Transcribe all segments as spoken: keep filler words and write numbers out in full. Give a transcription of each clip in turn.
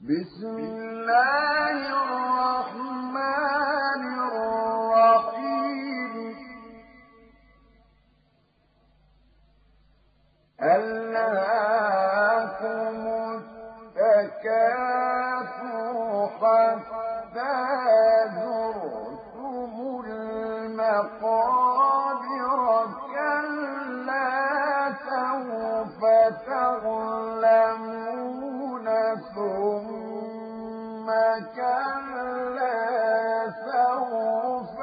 بسم الله الرحمن الرحيم ألهاكم التكاثر حتى زرتم المقابر كلا سوف تعلمون ثم كلا سوف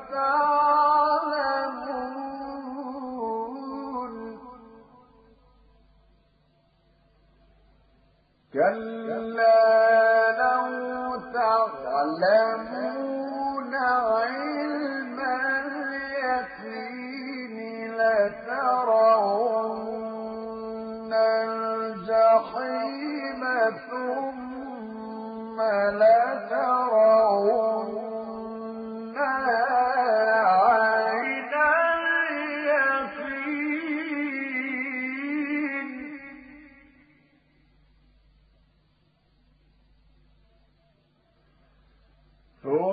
تعلمون كلا لو تعلمون علم اليقين لترون الجحيم ثم لترونها عين اليقين ثم